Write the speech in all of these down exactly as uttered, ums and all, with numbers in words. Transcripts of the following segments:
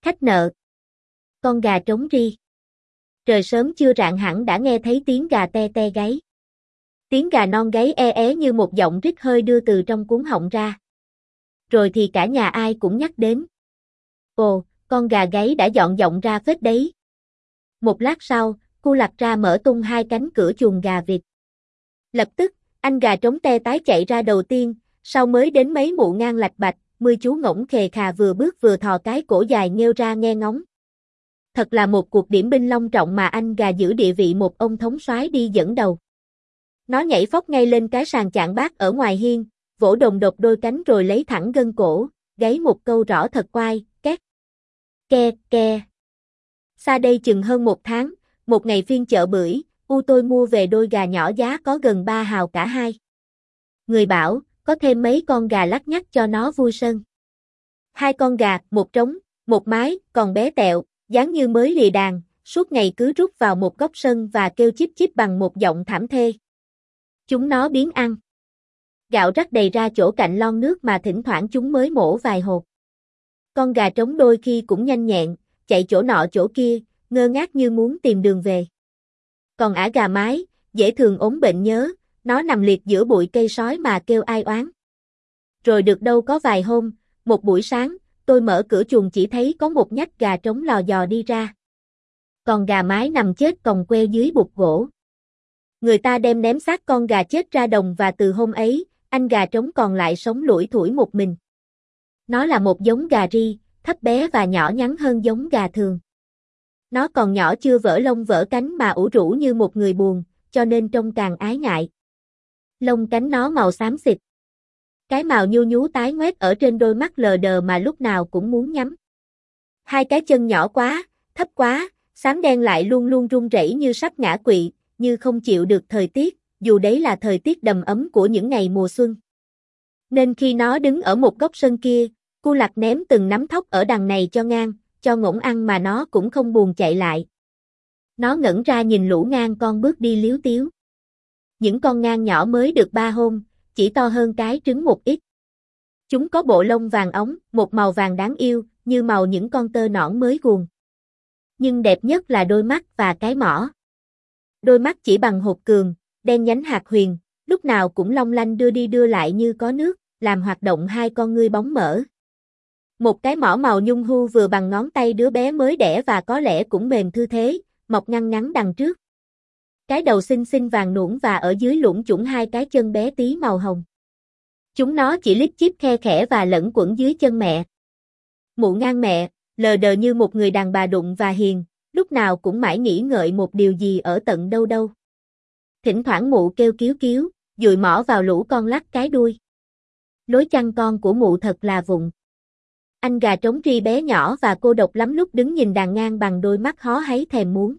Khách nợ. Con gà trống ri. Trời sớm chưa rạng hẳn đã nghe thấy tiếng gà te te gáy. Tiếng gà non gáy e é như một giọng rít hơi đưa từ trong cuống họng ra. Rồi thì cả nhà ai cũng nhắc đến. Ồ, con gà gáy đã dọn giọng ra phết đấy. Một lát sau, cu lặt ra mở tung hai cánh cửa chuồng gà vịt. Lập tức, anh gà trống te tái chạy ra đầu tiên, sau mới đến mấy mụ ngang lạch bạch, mươi chú ngỗng khề khà vừa bước vừa thò cái cổ dài nghêu ra nghe ngóng. Thật là một cuộc điểm binh long trọng mà anh gà giữ địa vị một ông thống soái đi dẫn đầu. Nó nhảy phóc ngay lên cái sàn chạng bát ở ngoài hiên, vỗ đùng đột đôi cánh rồi lấy thẳng gân cổ, gáy một câu rõ thật oai, két. Ke, ke. Xa đây chừng hơn một tháng, một ngày phiên chợ bưởi, u tôi mua về đôi gà nhỏ giá có gần ba hào cả hai. Người bảo, có thêm mấy con gà lắc nhắc cho nó vui sân. Hai con gà, một trống, một mái, còn bé tẹo, dáng như mới lìa đàn, suốt ngày cứ rút vào một góc sân và kêu chíp chíp bằng một giọng thảm thê. Chúng nó biếng ăn. Gạo rắc đầy ra chỗ cạnh lon nước mà thỉnh thoảng chúng mới mổ vài hột. Con gà trống đôi khi cũng nhanh nhẹn, chạy chỗ nọ chỗ kia, ngơ ngác như muốn tìm đường về. Còn ả gà mái, dễ thường ốm bệnh nhớ, nó nằm liệt giữa bụi cây sói mà kêu ai oán. Rồi được đâu có vài hôm, một buổi sáng, tôi mở cửa chuồng chỉ thấy có một nhách gà trống lò dò đi ra. Còn gà mái nằm chết còng queo dưới bụt gỗ. Người ta đem ném xác con gà chết ra đồng và từ hôm ấy, anh gà trống còn lại sống lủi thủi một mình. Nó là một giống gà ri, thấp bé và nhỏ nhắn hơn giống gà thường. Nó còn nhỏ chưa vỡ lông vỡ cánh mà ủ rũ như một người buồn, cho nên trông càng ái ngại. Lông cánh nó màu xám xịt. Cái màu nhu nhú tái ngoét ở trên đôi mắt lờ đờ mà lúc nào cũng muốn nhắm. Hai cái chân nhỏ quá, thấp quá, xám đen lại luôn luôn run rẩy như sắp ngã quỵ, như không chịu được thời tiết, dù đấy là thời tiết đầm ấm của những ngày mùa xuân. Nên khi nó đứng ở một góc sân kia, cu lặt ném từng nắm thóc ở đằng này cho ngang, cho ngỗng ăn mà nó cũng không buồn chạy lại. Nó ngẩng ra nhìn lũ ngang con bước đi líu tíu. Những con ngang nhỏ mới được ba hôm, chỉ to hơn cái trứng một ít. Chúng có bộ lông vàng óng, một màu vàng đáng yêu, như màu những con tơ nõn mới guồng. Nhưng đẹp nhất là đôi mắt và cái mỏ. Đôi mắt chỉ bằng hột cường, đen nhánh hạt huyền, lúc nào cũng long lanh đưa đi đưa lại như có nước, làm hoạt động hai con ngươi bóng mỡ. Một cái mỏ màu nhung hu vừa bằng ngón tay đứa bé mới đẻ và có lẽ cũng mềm thư thế, mọc ngăn ngắn đằng trước. Cái đầu xinh xinh vàng nuỗng và ở dưới lũng chủng hai cái chân bé tí màu hồng. Chúng nó chỉ lít chíp khe khẽ và lẫn quẩn dưới chân mẹ. Mụ ngang mẹ, lờ đờ như một người đàn bà đụng và hiền, lúc nào cũng mãi nghĩ ngợi một điều gì ở tận đâu đâu. Thỉnh thoảng mụ kêu kíu kíu, dụi mỏ vào lũ con lắc cái đuôi. Lối chăn con của mụ thật là vụng. Anh gà trống ri bé nhỏ và cô độc lắm lúc đứng nhìn đàn ngang bằng đôi mắt hó háy thèm muốn.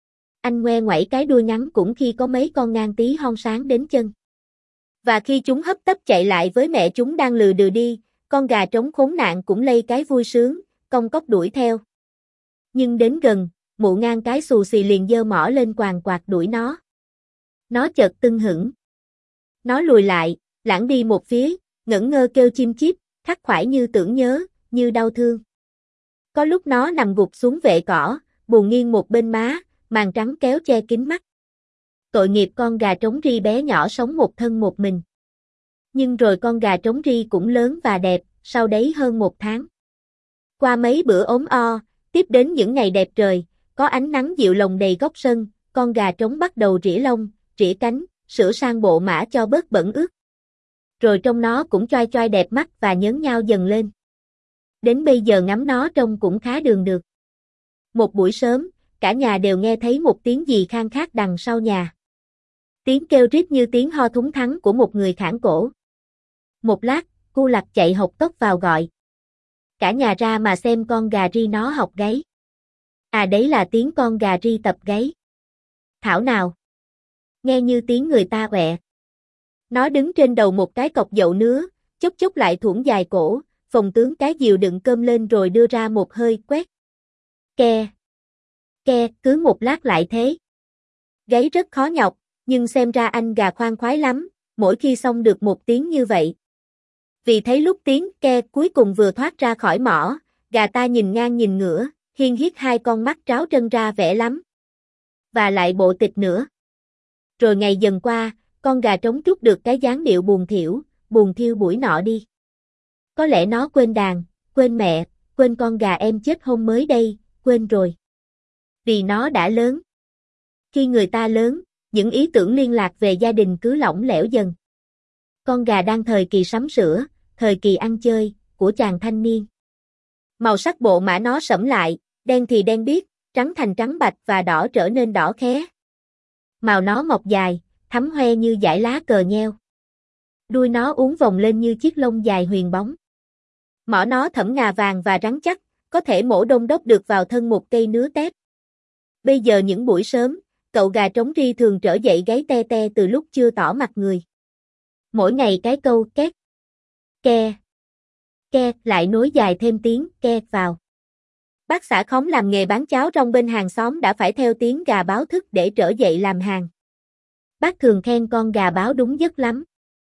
Anh ngoe ngoẩy cái đuôi ngắn cũng khi có mấy con ngang tí hon sáng đến chân. Và khi chúng hấp tấp chạy lại với mẹ chúng đang lừ đừ đi, con gà trống khốn nạn cũng lây cái vui sướng, cong cóc đuổi theo. Nhưng đến gần, mụ ngang cái xù xì liền giơ mỏ lên quàng quạt đuổi nó. Nó chợt tưng hửng. Nó lùi lại, lãng đi một phía, ngẩn ngơ kêu chim chíp, khắc khoải như tưởng nhớ, như đau thương. Có lúc nó nằm gục xuống vệ cỏ, buồn nghiêng một bên má, màn trắng kéo che kín mắt. Tội nghiệp con gà trống ri bé nhỏ sống một thân một mình. Nhưng rồi con gà trống ri cũng lớn và đẹp, sau đấy hơn một tháng. Qua mấy bữa ốm o, tiếp đến những ngày đẹp trời, có ánh nắng dịu lồng đầy góc sân, con gà trống bắt đầu rỉa lông, rỉa cánh, sửa sang bộ mã cho bớt bẩn ướt. Rồi trông nó cũng choai choai đẹp mắt và nhớn nhao dần lên. Đến bây giờ ngắm nó trông cũng khá đường được. Một buổi sớm, cả nhà đều nghe thấy một tiếng gì khang khác đằng sau nhà. Tiếng kêu rít như tiếng ho thúng thắng của một người khản cổ. Một lát, cu lặt chạy hộc tốc vào gọi. Cả nhà ra mà xem con gà ri nó học gáy. À đấy là tiếng con gà ri tập gáy. Thảo nào. Nghe như tiếng người ta quẹ. Nó đứng trên đầu một cái cọc dậu nứa, chốc chốc lại thuỗng dài cổ, phồng tướng cái diều đựng cơm lên rồi đưa ra một hơi quét. Ke. Ke, cứ một lát lại thế. Gáy rất khó nhọc, nhưng xem ra anh gà khoan khoái lắm, mỗi khi xong được một tiếng như vậy. Vì thấy lúc tiếng ke cuối cùng vừa thoát ra khỏi mỏ, Gà ta nhìn ngang nhìn ngửa, hiên hiết hai con mắt tráo trân ra vẻ lắm. Và lại bộ tịch nữa. Rồi ngày dần qua, con gà trống trút được cái dáng điệu buồn thiểu, buồn thiêu buổi nọ đi. Có lẽ nó quên đàn, quên mẹ, quên con gà em chết hôm mới đây, quên rồi. Vì nó đã lớn. Khi người ta lớn, những ý tưởng liên lạc về gia đình cứ lỏng lẻo dần. Con gà đang thời kỳ sắm sữa, thời kỳ ăn chơi, của chàng thanh niên. Màu sắc bộ mã nó sẫm lại, đen thì đen biếc, trắng thành trắng bạch và đỏ trở nên đỏ khé. Màu nó mọc dài, thắm hoe như dải lá cờ nheo. Đuôi nó uốn vòng lên như chiếc lông dài huyền bóng. Mỏ nó thẫm ngà vàng và rắn chắc, có thể mổ đông đốc được vào thân một cây nứa tép. Bây giờ những buổi sớm, cậu gà trống ri thường trở dậy gáy te te từ lúc chưa tỏ mặt người. Mỗi ngày cái câu két, ke, ke lại nối dài thêm tiếng ke vào. Bác xã khóm làm nghề bán cháo rong bên hàng xóm đã phải theo tiếng gà báo thức để trở dậy làm hàng. Bác thường khen con gà báo đúng giấc lắm.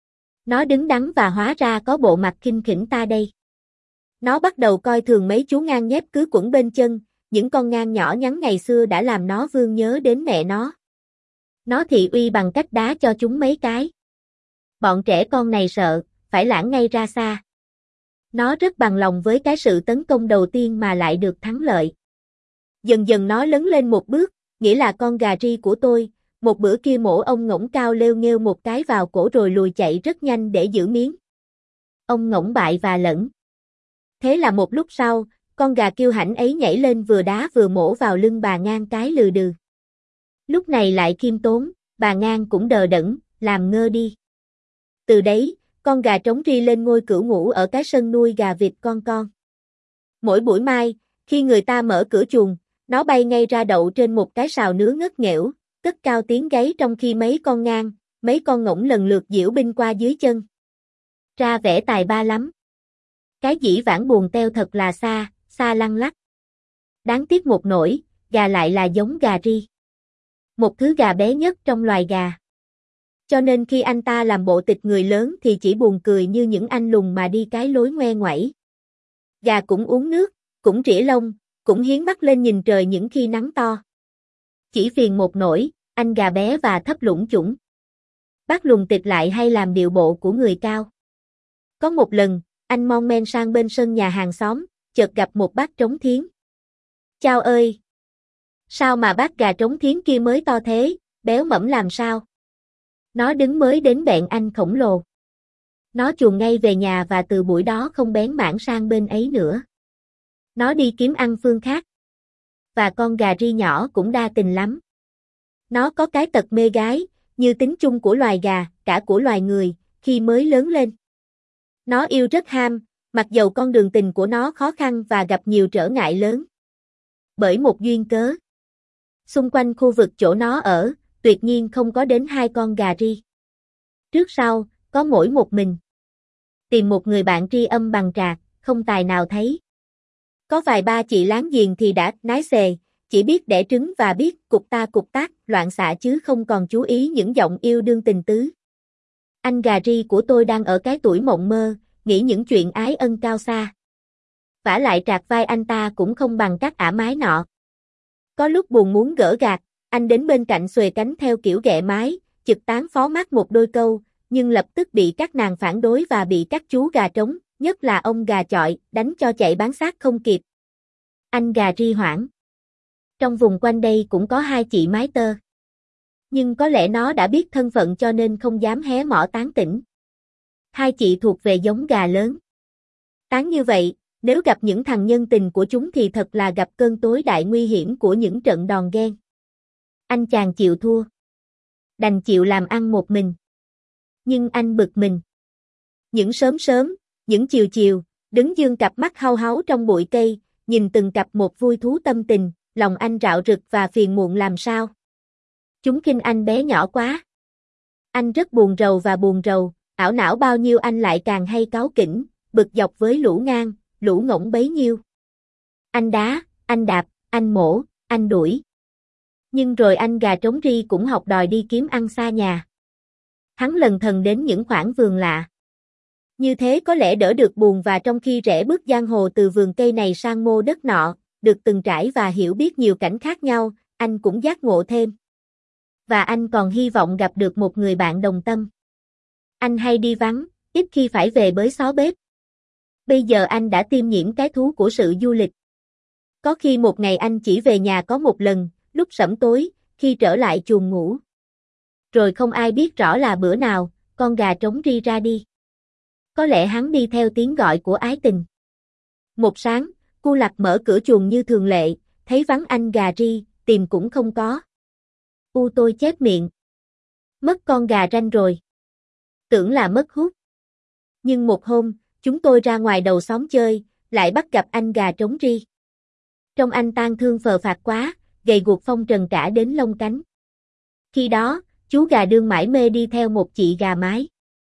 Nó đứng đắn và hóa ra có bộ mặt khinh khỉnh ta đây. Nó bắt đầu coi thường mấy chú ngang nhép cứ quẩn bên chân, những con ngang nhỏ nhắn ngày xưa đã làm nó vương nhớ đến mẹ nó. Nó thị uy bằng cách đá cho chúng mấy cái. Bọn trẻ con này sợ, phải lãng ngay ra xa. Nó rất bằng lòng với cái sự tấn công đầu tiên mà lại được thắng lợi. Dần dần nó lớn lên một bước, nghĩa là con gà ri của tôi, một bữa kia mổ ông ngỗng cao lêu nghêu một cái vào cổ rồi lùi chạy rất nhanh để giữ miếng. Ông ngỗng bại và lẫn. Thế là một lúc sau, con gà kiêu hãnh ấy nhảy lên vừa đá vừa mổ vào lưng bà Ngang cái lừ đừ. Lúc này lại khiêm tốn, bà Ngang cũng đờ đẫn, làm ngơ đi. Từ đấy, con gà trống ri lên ngôi cửu ngũ ở cái sân nuôi gà vịt con con. Mỗi buổi mai, khi người ta mở cửa chuồng, nó bay ngay ra đậu trên một cái sào nứa ngất nghẽo, cất cao tiếng gáy trong khi mấy con ngang, mấy con ngỗng lần lượt diễu binh qua dưới chân. Ra vẻ tài ba lắm. Cái dĩ vãng buồn teo thật là xa, xa lăng lắc. Đáng tiếc một nỗi, gà lại là giống gà ri. Một thứ gà bé nhất trong loài gà. Cho nên khi anh ta làm bộ tịch người lớn thì chỉ buồn cười như những anh lùng mà đi cái lối ngoe ngoẩy. Gà cũng uống nước, cũng trĩa lông, cũng hiến mắt lên nhìn trời những khi nắng to. Chỉ phiền một nỗi, anh gà bé và thấp lủng chủng. Bác lùng tịch lại hay làm điệu bộ của người cao. Có một lần, anh mon men sang bên sân nhà hàng xóm, chợt gặp một bác trống thiến. Chao ơi! Sao mà bác gà trống thiến kia mới to thế, béo mẫm làm sao? Nó đứng mới đến bẹn anh khổng lồ. Nó chuồn ngay về nhà và từ buổi đó không bén mảng sang bên ấy nữa. Nó đi kiếm ăn phương khác. Và con gà ri nhỏ cũng đa tình lắm. Nó có cái tật mê gái, như tính chung của loài gà, cả của loài người, khi mới lớn lên. Nó yêu rất ham, mặc dầu con đường tình của nó khó khăn và gặp nhiều trở ngại lớn. Bởi một duyên cớ. Xung quanh khu vực chỗ nó ở, tuyệt nhiên không có đến hai con gà ri. Trước sau, có mỗi một mình. Tìm một người bạn tri âm bằng trạc, không tài nào thấy. Có vài ba chị láng giềng thì đã nái xề, chỉ biết đẻ trứng và biết cục ta cục tác, loạn xạ chứ không còn chú ý những giọng yêu đương tình tứ. Anh gà ri của tôi đang ở cái tuổi mộng mơ, nghĩ những chuyện ái ân cao xa. Vả lại trạc vai anh ta cũng không bằng các ả mái nọ. Có lúc buồn muốn gỡ gạt, anh đến bên cạnh xuề cánh theo kiểu ghẹ mái, chực tán phó mát một đôi câu, nhưng lập tức bị các nàng phản đối và bị các chú gà trống, nhất là ông gà chọi, đánh cho chạy bán xác không kịp. Anh gà ri hoảng. Trong vùng quanh đây cũng có hai chị mái tơ. Nhưng có lẽ nó đã biết thân phận cho nên không dám hé mỏ tán tỉnh. Hai chị thuộc về giống gà lớn. Tán như vậy, nếu gặp những thằng nhân tình của chúng thì thật là gặp cơn tối đại nguy hiểm của những trận đòn ghen. Anh chàng chịu thua. Đành chịu làm ăn một mình. Nhưng anh bực mình. Những sớm sớm, những chiều chiều, đứng dương cặp mắt hau háu trong bụi cây, nhìn từng cặp một vui thú tâm tình, lòng anh rạo rực và phiền muộn làm sao. Chúng khinh anh bé nhỏ quá. Anh rất buồn rầu và buồn rầu, ảo não bao nhiêu anh lại càng hay cáu kỉnh, bực dọc với lũ ngang, lũ ngỗng bấy nhiêu. Anh đá, anh đạp, anh mổ, anh đuổi. Nhưng rồi anh gà trống ri cũng học đòi đi kiếm ăn xa nhà. Hắn lần thần đến những khoảng vườn lạ. Như thế có lẽ đỡ được buồn, và trong khi rẽ bước giang hồ từ vườn cây này sang mô đất nọ, được từng trải và hiểu biết nhiều cảnh khác nhau, anh cũng giác ngộ thêm. Và anh còn hy vọng gặp được một người bạn đồng tâm. Anh hay đi vắng, ít khi phải về bới xó bếp. Bây giờ anh đã tiêm nhiễm cái thú của sự du lịch. Có khi một ngày anh chỉ về nhà có một lần, lúc sẫm tối, khi trở lại chuồng ngủ. Rồi không ai biết rõ là bữa nào, con gà trống ri ra đi. Có lẽ hắn đi theo tiếng gọi của ái tình. Một sáng, Cu Lặc mở cửa chuồng như thường lệ, thấy vắng anh gà ri, tìm cũng không có. U tôi chép miệng. Mất con gà ranh rồi. Tưởng là mất hút. Nhưng một hôm, chúng tôi ra ngoài đầu xóm chơi, lại bắt gặp anh gà trống ri. Trông anh tang thương phờ phạc quá, gầy guộc phong trần cả đến lông cánh. Khi đó, chú gà đương mải mê đi theo một chị gà mái.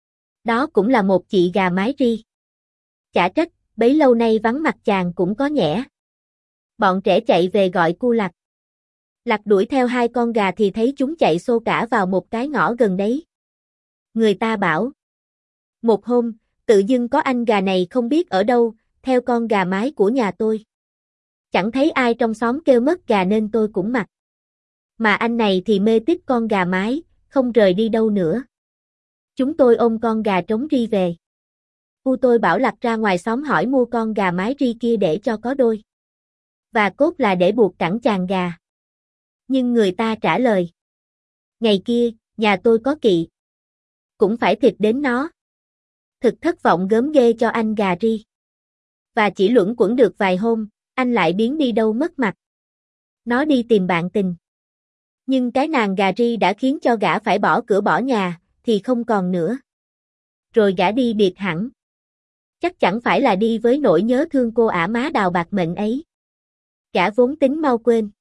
Đó cũng là một chị gà mái ri. Chả trách, bấy lâu nay vắng mặt chàng cũng có nhẽ. Bọn trẻ chạy về gọi Cu Lặc. Lặc đuổi theo hai con gà thì thấy chúng chạy xô cả vào một cái ngõ gần đấy. Người ta bảo. Một hôm, tự dưng có anh gà này không biết ở đâu, theo con gà mái của nhà tôi. Chẳng thấy ai trong xóm kêu mất gà nên tôi cũng mặc. Mà anh này thì mê tít con gà mái, không rời đi đâu nữa. Chúng tôi ôm con gà trống ri về. U tôi bảo Lặc ra ngoài xóm hỏi mua con gà mái ri kia để cho có đôi. Và cốt là để buộc cẳng chàng gà. Nhưng người ta trả lời. Ngày kia, nhà tôi có kỵ. Cũng phải thịt đến nó. Thực thất vọng gớm ghê cho anh gà ri. Và chỉ luẩn quẩn được vài hôm, anh lại biến đi đâu mất mặt. Nó đi tìm bạn tình. Nhưng cái nàng gà ri đã khiến cho gã phải bỏ cửa bỏ nhà, thì không còn nữa. Rồi gã đi biệt hẳn. Chắc chẳng phải là đi với nỗi nhớ thương cô ả má đào bạc mệnh ấy. Gã vốn tính mau quên.